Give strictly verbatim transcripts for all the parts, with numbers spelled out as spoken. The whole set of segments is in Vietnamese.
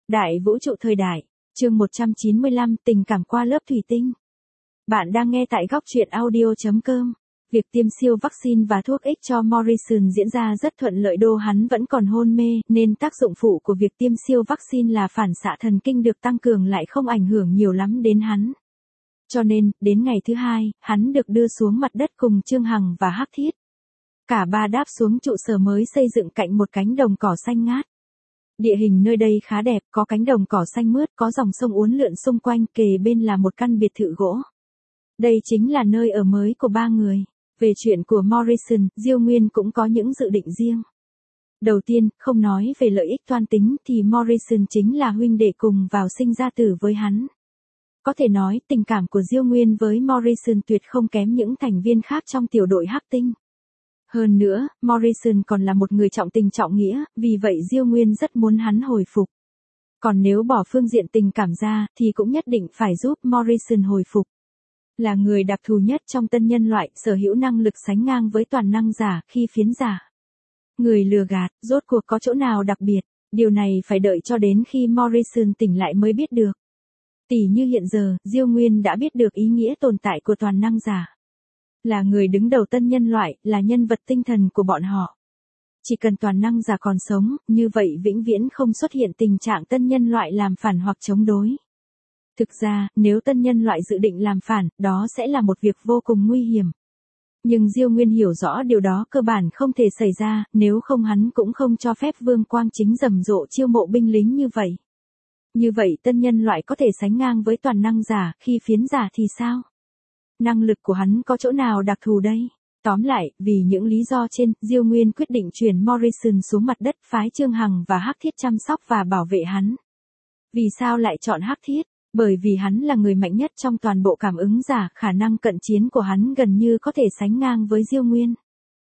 Đại vũ trụ thời đại, chương một trăm chín mươi lăm, tình cảm qua lớp thủy tinh. Bạn đang nghe tại góc truyện audio chấm com. Việc tiêm siêu vaccine và thuốc ích cho Morrison diễn ra rất thuận lợi, đô hắn vẫn còn hôn mê, nên tác dụng phụ của việc tiêm siêu vaccine là phản xạ thần kinh được tăng cường lại không ảnh hưởng nhiều lắm đến hắn. Cho nên, đến ngày thứ hai, hắn được đưa xuống mặt đất cùng Trương Hằng và Hắc Thiết. Cả ba đáp xuống trụ sở mới xây dựng cạnh một cánh đồng cỏ xanh ngát. Địa hình nơi đây khá đẹp, có cánh đồng cỏ xanh mướt, có dòng sông uốn lượn xung quanh, kề bên là một căn biệt thự gỗ. Đây chính là nơi ở mới của ba người. Về chuyện của Morrison, Diêu Nguyên cũng có những dự định riêng. Đầu tiên, không nói về lợi ích toan tính thì Morrison chính là huynh đệ cùng vào sinh ra tử với hắn. Có thể nói, tình cảm của Diêu Nguyên với Morrison tuyệt không kém những thành viên khác trong tiểu đội Hắc Tinh. Hơn nữa, Morrison còn là một người trọng tình trọng nghĩa, vì vậy Diêu Nguyên rất muốn hắn hồi phục. Còn nếu bỏ phương diện tình cảm ra, thì cũng nhất định phải giúp Morrison hồi phục. Là người đặc thù nhất trong tân nhân loại, sở hữu năng lực sánh ngang với toàn năng giả, khi phiến giả. Người lừa gạt, rốt cuộc có chỗ nào đặc biệt, điều này phải đợi cho đến khi Morrison tỉnh lại mới biết được. Tỉ như hiện giờ, Diêu Nguyên đã biết được ý nghĩa tồn tại của toàn năng giả. Là người đứng đầu tân nhân loại, là nhân vật tinh thần của bọn họ. Chỉ cần toàn năng giả còn sống, như vậy vĩnh viễn không xuất hiện tình trạng tân nhân loại làm phản hoặc chống đối. Thực ra, nếu tân nhân loại dự định làm phản, đó sẽ là một việc vô cùng nguy hiểm. Nhưng Diêu Nguyên hiểu rõ điều đó cơ bản không thể xảy ra, nếu không hắn cũng không cho phép Vương Quang Chính rầm rộ chiêu mộ binh lính như vậy. Như vậy tân nhân loại có thể sánh ngang với toàn năng giả, khi phiến giả thì sao? Năng lực của hắn có chỗ nào đặc thù đây? Tóm lại, vì những lý do trên, Diêu Nguyên quyết định chuyển Morrison xuống mặt đất, phái Trương Hằng và Hắc Thiết chăm sóc và bảo vệ hắn. Vì sao lại chọn Hắc Thiết? Bởi vì hắn là người mạnh nhất trong toàn bộ cảm ứng giả, khả năng cận chiến của hắn gần như có thể sánh ngang với Diêu Nguyên.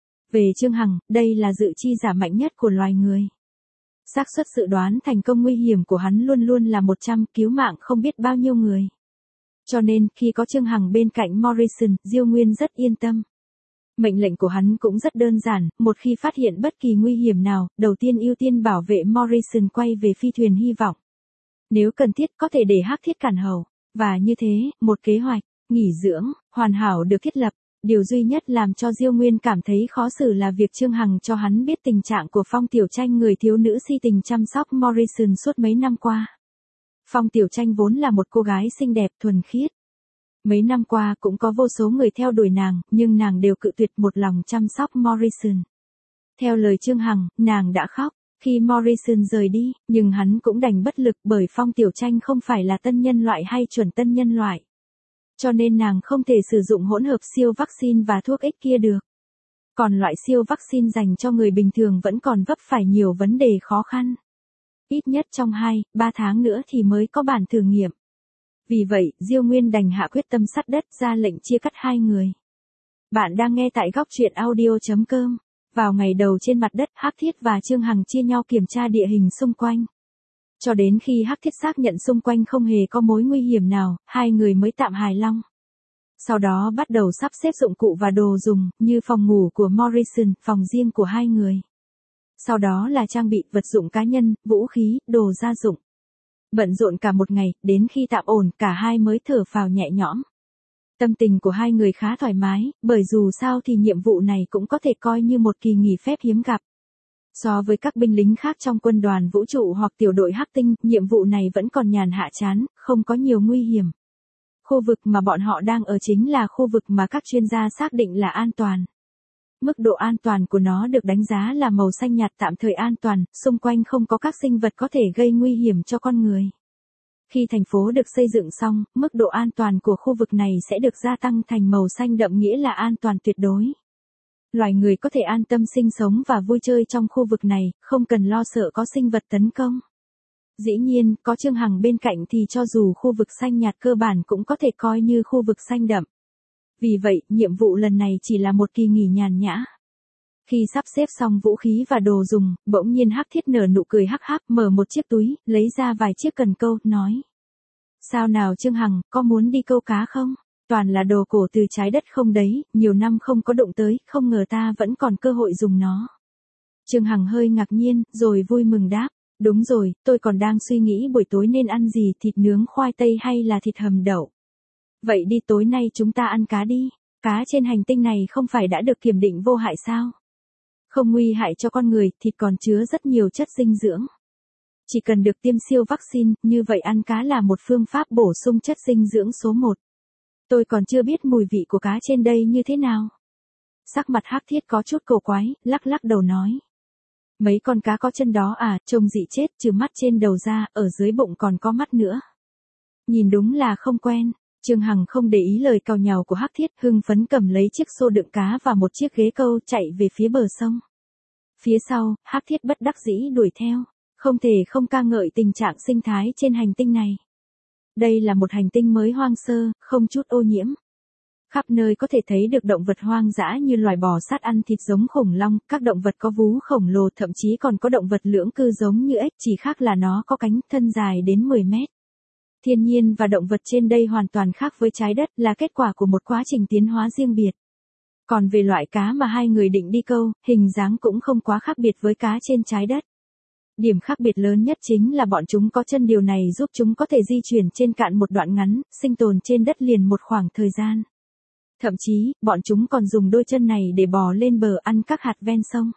Về Trương Hằng, đây là dự chi giả mạnh nhất của loài người. Xác suất dự đoán thành công nguy hiểm của hắn luôn luôn là một trăm, cứu mạng không biết bao nhiêu người. Cho nên, khi có Trương Hằng bên cạnh Morrison, Diêu Nguyên rất yên tâm. Mệnh lệnh của hắn cũng rất đơn giản, một khi phát hiện bất kỳ nguy hiểm nào, đầu tiên ưu tiên bảo vệ Morrison quay về phi thuyền hy vọng. Nếu cần thiết có thể để Hắc Thiết cản hầu. Và như thế, một kế hoạch, nghỉ dưỡng, hoàn hảo được thiết lập. Điều duy nhất làm cho Diêu Nguyên cảm thấy khó xử là việc Trương Hằng cho hắn biết tình trạng của Phong Tiểu Tranh, người thiếu nữ si tình chăm sóc Morrison suốt mấy năm qua. Phong Tiểu Tranh vốn là một cô gái xinh đẹp thuần khiết. Mấy năm qua cũng có vô số người theo đuổi nàng, nhưng nàng đều cự tuyệt một lòng chăm sóc Morrison. Theo lời Trương Hằng, nàng đã khóc khi Morrison rời đi, nhưng hắn cũng đành bất lực bởi Phong Tiểu Tranh không phải là tân nhân loại hay chuẩn tân nhân loại. Cho nên nàng không thể sử dụng hỗn hợp siêu vaccine và thuốc ích kia được. Còn loại siêu vaccine dành cho người bình thường vẫn còn vấp phải nhiều vấn đề khó khăn. Ít nhất trong hai, ba tháng nữa thì mới có bản thử nghiệm. Vì vậy, Diêu Nguyên đành hạ quyết tâm sắt đất, ra lệnh chia cắt hai người. Bạn đang nghe tại góc truyện audio chấm com. Vào ngày đầu trên mặt đất, Hắc Thiết và Trương Hằng chia nhau kiểm tra địa hình xung quanh. Cho đến khi Hắc Thiết xác nhận xung quanh không hề có mối nguy hiểm nào, hai người mới tạm hài lòng. Sau đó bắt đầu sắp xếp dụng cụ và đồ dùng, như phòng ngủ của Morrison, phòng riêng của hai người. Sau đó là trang bị, vật dụng cá nhân, vũ khí, đồ gia dụng. Bận rộn cả một ngày, đến khi tạm ổn, cả hai mới thở phào nhẹ nhõm. Tâm tình của hai người khá thoải mái, bởi dù sao thì nhiệm vụ này cũng có thể coi như một kỳ nghỉ phép hiếm gặp. So với các binh lính khác trong quân đoàn vũ trụ hoặc tiểu đội Hắc Tinh, nhiệm vụ này vẫn còn nhàn hạ chán, không có nhiều nguy hiểm. Khu vực mà bọn họ đang ở chính là khu vực mà các chuyên gia xác định là an toàn. Mức độ an toàn của nó được đánh giá là màu xanh nhạt, tạm thời an toàn, xung quanh không có các sinh vật có thể gây nguy hiểm cho con người. Khi thành phố được xây dựng xong, mức độ an toàn của khu vực này sẽ được gia tăng thành màu xanh đậm, nghĩa là an toàn tuyệt đối. Loài người có thể an tâm sinh sống và vui chơi trong khu vực này, không cần lo sợ có sinh vật tấn công. Dĩ nhiên, có Trương Hằng bên cạnh thì cho dù khu vực xanh nhạt cơ bản cũng có thể coi như khu vực xanh đậm. Vì vậy, nhiệm vụ lần này chỉ là một kỳ nghỉ nhàn nhã. Khi sắp xếp xong vũ khí và đồ dùng, bỗng nhiên Hắc Thiết nở nụ cười hắc hắc, mở một chiếc túi, lấy ra vài chiếc cần câu, nói. Sao nào Trương Hằng, có muốn đi câu cá không? Toàn là đồ cổ từ trái đất không đấy, nhiều năm không có đụng tới, không ngờ ta vẫn còn cơ hội dùng nó. Trương Hằng hơi ngạc nhiên, rồi vui mừng đáp. Đúng rồi, tôi còn đang suy nghĩ buổi tối nên ăn gì, thịt nướng khoai tây hay là thịt hầm đậu. Vậy đi, tối nay chúng ta ăn cá đi. Cá trên hành tinh này không phải đã được kiểm định vô hại sao? Không nguy hại cho con người, thịt còn chứa rất nhiều chất dinh dưỡng. Chỉ cần được tiêm siêu vaccine, như vậy ăn cá là một phương pháp bổ sung chất dinh dưỡng số một. Tôi còn chưa biết mùi vị của cá trên đây như thế nào. Sắc mặt Hắc Thiết có chút cổ quái, lắc lắc đầu nói. Mấy con cá có chân đó à, trông dị chết, trừ mắt trên đầu ra, ở dưới bụng còn có mắt nữa. Nhìn đúng là không quen. Trương Hằng không để ý lời càu nhàu của Hắc Thiết, hưng phấn cầm lấy chiếc xô đựng cá và một chiếc ghế câu chạy về phía bờ sông. Phía sau, Hắc Thiết bất đắc dĩ đuổi theo, không thể không ca ngợi tình trạng sinh thái trên hành tinh này. Đây là một hành tinh mới hoang sơ, không chút ô nhiễm. Khắp nơi có thể thấy được động vật hoang dã như loài bò sát ăn thịt giống khủng long, các động vật có vú khổng lồ, thậm chí còn có động vật lưỡng cư giống như ếch, chỉ khác là nó có cánh, thân dài đến mười mét. Thiên nhiên và động vật trên đây hoàn toàn khác với trái đất, là kết quả của một quá trình tiến hóa riêng biệt. Còn về loại cá mà hai người định đi câu, hình dáng cũng không quá khác biệt với cá trên trái đất. Điểm khác biệt lớn nhất chính là bọn chúng có chân, điều này giúp chúng có thể di chuyển trên cạn một đoạn ngắn, sinh tồn trên đất liền một khoảng thời gian. Thậm chí, bọn chúng còn dùng đôi chân này để bò lên bờ ăn các hạt ven sông.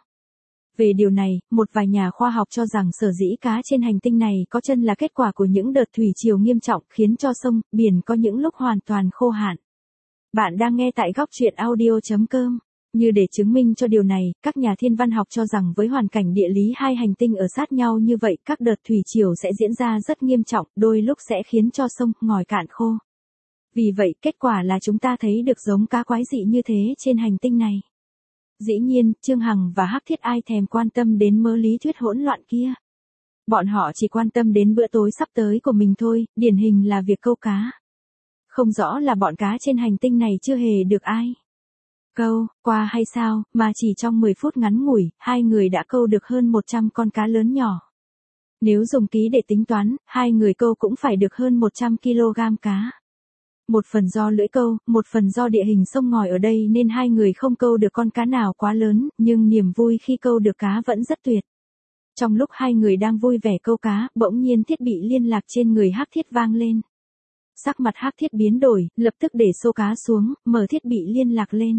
Về điều này, một vài nhà khoa học cho rằng sở dĩ cá trên hành tinh này có chân là kết quả của những đợt thủy triều nghiêm trọng khiến cho sông, biển có những lúc hoàn toàn khô hạn. Bạn đang nghe tại góc truyện audio chấm com. Như để chứng minh cho điều này, các nhà thiên văn học cho rằng với hoàn cảnh địa lý hai hành tinh ở sát nhau như vậy, các đợt thủy triều sẽ diễn ra rất nghiêm trọng, đôi lúc sẽ khiến cho sông, ngòi cạn khô. Vì vậy, kết quả là chúng ta thấy được giống cá quái dị như thế trên hành tinh này. Dĩ nhiên, Trương Hằng và Hắc Thiết ai thèm quan tâm đến mớ lý thuyết hỗn loạn kia. Bọn họ chỉ quan tâm đến bữa tối sắp tới của mình thôi, điển hình là việc câu cá. Không rõ là bọn cá trên hành tinh này chưa hề được ai câu qua hay sao, mà chỉ trong mười phút ngắn ngủi, hai người đã câu được hơn một trăm con cá lớn nhỏ. Nếu dùng ký để tính toán, hai người câu cũng phải được hơn một trăm ki lô gam cá. Một phần do lưỡi câu, một phần do địa hình sông ngòi ở đây nên hai người không câu được con cá nào quá lớn, nhưng niềm vui khi câu được cá vẫn rất tuyệt. Trong lúc hai người đang vui vẻ câu cá, bỗng nhiên thiết bị liên lạc trên người Hắc Thiết vang lên. Sắc mặt Hắc Thiết biến đổi, lập tức để xô cá xuống, mở thiết bị liên lạc lên.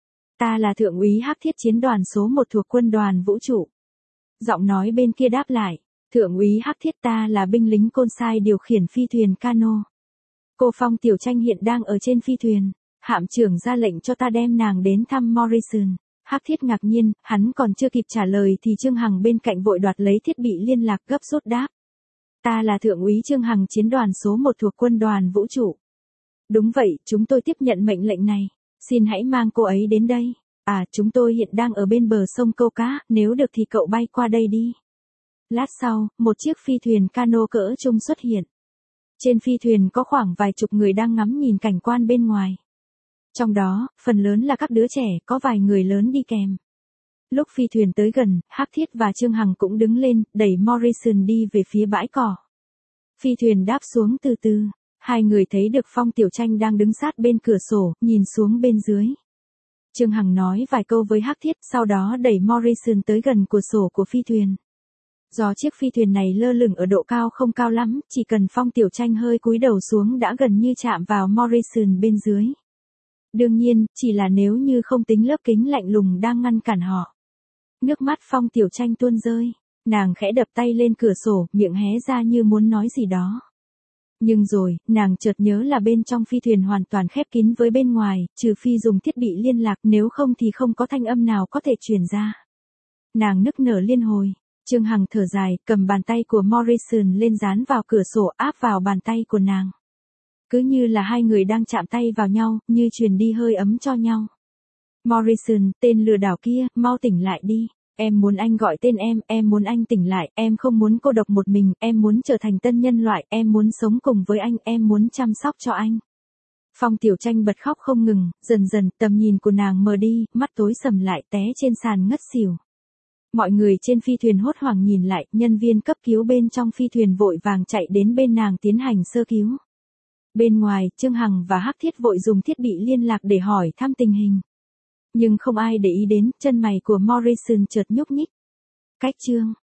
Ta là Thượng úy Hắc Thiết, chiến đoàn số một thuộc quân đoàn vũ trụ. Giọng nói bên kia đáp lại, Thượng úy Hắc Thiết, ta là binh lính Côn Sai điều khiển phi thuyền Cano. Cô Phong Tiểu Tranh hiện đang ở trên phi thuyền, hạm trưởng ra lệnh cho ta đem nàng đến thăm Morrison. Hắc Thiết ngạc nhiên, hắn còn chưa kịp trả lời thì Trương Hằng bên cạnh vội đoạt lấy thiết bị liên lạc, gấp rút đáp. Ta là Thượng úy Trương Hằng, chiến đoàn số một thuộc quân đoàn vũ trụ. Đúng vậy, chúng tôi tiếp nhận mệnh lệnh này. Xin hãy mang cô ấy đến đây. À, chúng tôi hiện đang ở bên bờ sông câu cá, nếu được thì cậu bay qua đây đi. Lát sau, một chiếc phi thuyền Cano cỡ trung xuất hiện. Trên phi thuyền có khoảng vài chục người đang ngắm nhìn cảnh quan bên ngoài. Trong đó, phần lớn là các đứa trẻ, có vài người lớn đi kèm. Lúc phi thuyền tới gần, Hắc Thiết và Trương Hằng cũng đứng lên, đẩy Morrison đi về phía bãi cỏ. Phi thuyền đáp xuống từ từ. Hai người thấy được Phong Tiểu Tranh đang đứng sát bên cửa sổ, nhìn xuống bên dưới. Trương Hằng nói vài câu với Hắc Thiết, sau đó đẩy Morrison tới gần cửa sổ của phi thuyền. Do chiếc phi thuyền này lơ lửng ở độ cao không cao lắm, chỉ cần Phong Tiểu Tranh hơi cúi đầu xuống đã gần như chạm vào Morrison bên dưới. Đương nhiên, chỉ là nếu như không tính lớp kính lạnh lùng đang ngăn cản họ. Nước mắt Phong Tiểu Tranh tuôn rơi, nàng khẽ đập tay lên cửa sổ, miệng hé ra như muốn nói gì đó. Nhưng rồi, nàng chợt nhớ là bên trong phi thuyền hoàn toàn khép kín với bên ngoài, trừ phi dùng thiết bị liên lạc, nếu không thì không có thanh âm nào có thể truyền ra. Nàng nức nở liên hồi. Trương Hằng thở dài, cầm bàn tay của Morrison lên dán vào cửa sổ, áp vào bàn tay của nàng. Cứ như là hai người đang chạm tay vào nhau, như truyền đi hơi ấm cho nhau. Morrison, tên lừa đảo kia, mau tỉnh lại đi. Em muốn anh gọi tên em, em muốn anh tỉnh lại, em không muốn cô độc một mình, em muốn trở thành tân nhân loại, em muốn sống cùng với anh, em muốn chăm sóc cho anh. Phong Tiểu Tranh bật khóc không ngừng, dần dần, tầm nhìn của nàng mờ đi, mắt tối sầm lại, té trên sàn ngất xỉu. Mọi người trên phi thuyền hốt hoảng nhìn lại, nhân viên cấp cứu bên trong phi thuyền vội vàng chạy đến bên nàng tiến hành sơ cứu. Bên ngoài, Trương Hằng và Hắc Thiết vội dùng thiết bị liên lạc để hỏi thăm tình hình. Nhưng không ai để ý đến, chân mày của Morrison chợt nhúc nhích. Cách chương